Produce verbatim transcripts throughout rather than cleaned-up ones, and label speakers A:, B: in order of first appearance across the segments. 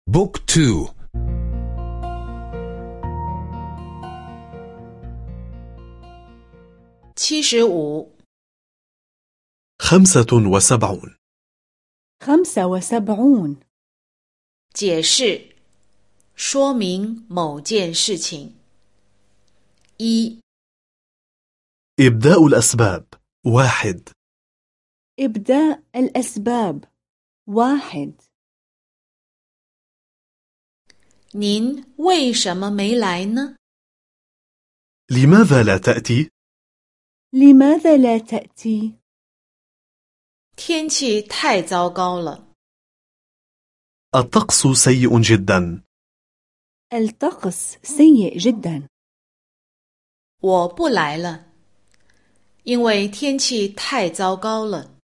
A: بوك تو.
B: 七十五。
C: خمسة وسبعون.
D: خمسة وسبعون.
B: 解释，说明某件事情。一
C: إبداء الأسباب واحد.
D: إبداء الأسباب واحد.
B: 您为什么没来呢？
C: لماذا لا تأتي؟
D: لماذا لا تأتي؟
B: 天气太糟糕了。
C: الطقس سيء جدا.
D: الطقس سيء جدا.
B: 我不来了，因为天气太糟糕了。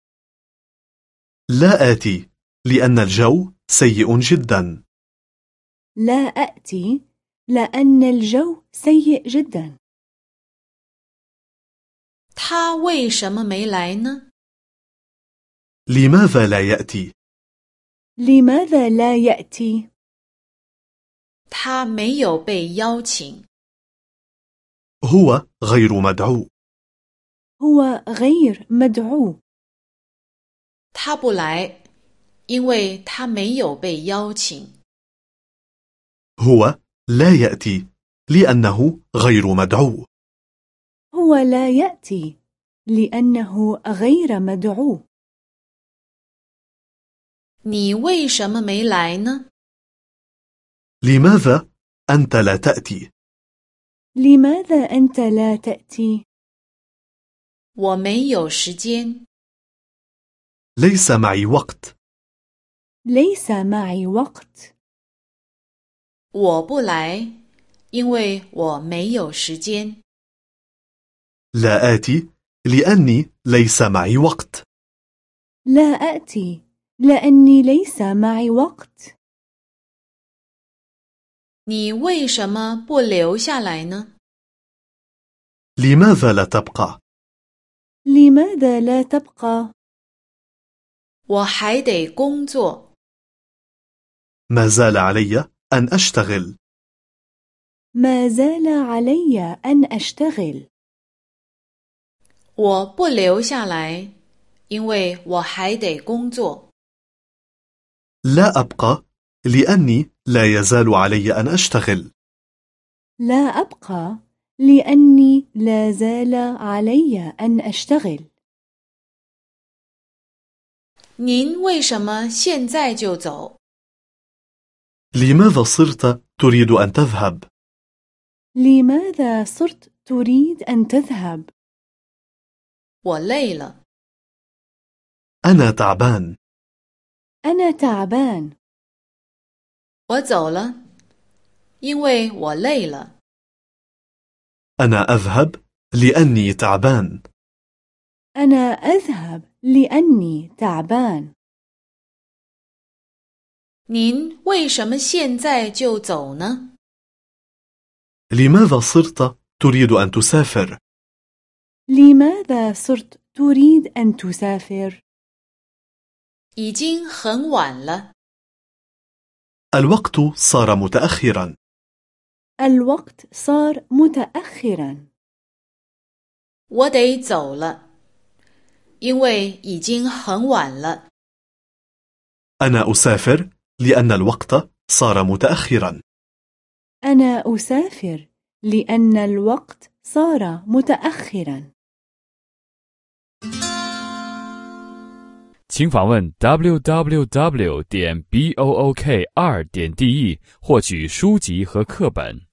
C: لا آتي لأن الجو سيء جدا.
D: لا أأتي لأن الجو سيء جدا.
B: 他为什么没来呢？
C: لماذا لا يأتي؟
D: لماذا لا يأتي؟
B: 他没有被邀请。
C: هو غير مدعو.
D: هو غير مدعو.
B: 他不来，因为他没有被邀请。
C: هو لا يأتي لأنه غير مدعو.
D: هو لا يأتي لأنه غير مدعو.
B: 你为什么没来呢？
C: لماذا أنت لا تأتي؟
D: لماذا أنت لا تأتي؟
B: 我没有时间。
C: ليس معي وقت.
D: ليس معي وقت.
B: 我不来，因为我没有时间。
C: لا آتي لأني ليس معي وقت.
D: لا أأتي لأني ليس معي وقت.
B: 你为什么不留下来呢？
C: لماذا لا تبقى؟
D: لماذا لا تبقى؟
B: 我还得工作。
C: ما زال علي أن أشتغل.
D: ما زال علي أن أشتغل.
B: 我不留下来，因为我还得工作。
C: لا أبقى لأني لا يزال علي أن أشتغل.
D: لا أبقى لأني لا زال علي أن أشتغل.
B: 您为什么现在就走？
C: لماذا صرت تريد أن تذهب؟
D: لماذا صرت تريد أن تذهب؟
B: 我累了。
C: أنا تعبان.
D: أنا تعبان.
B: 我走了，因为我累了。
C: أنا أذهب لأني تعبان.
D: أنا أذهب لأني تعبان.
B: 您为什么现在就走呢？
C: لماذا صرت تريد أن تسافر؟
D: لماذا صرت تريد أن تسافر؟
B: 已经很晚了。
C: الوقت صار متأخرا.
D: الوقت صار متأخرا.
B: 我得走了，因为已经很晚了。
C: أنا أسافر لأن الوقت صار متأخرا.
D: أنا أسافر لأن الوقت صار متأخرا.
E: 请访问 double-u double-u double-u 点 book 二点 de 获取书籍和课本。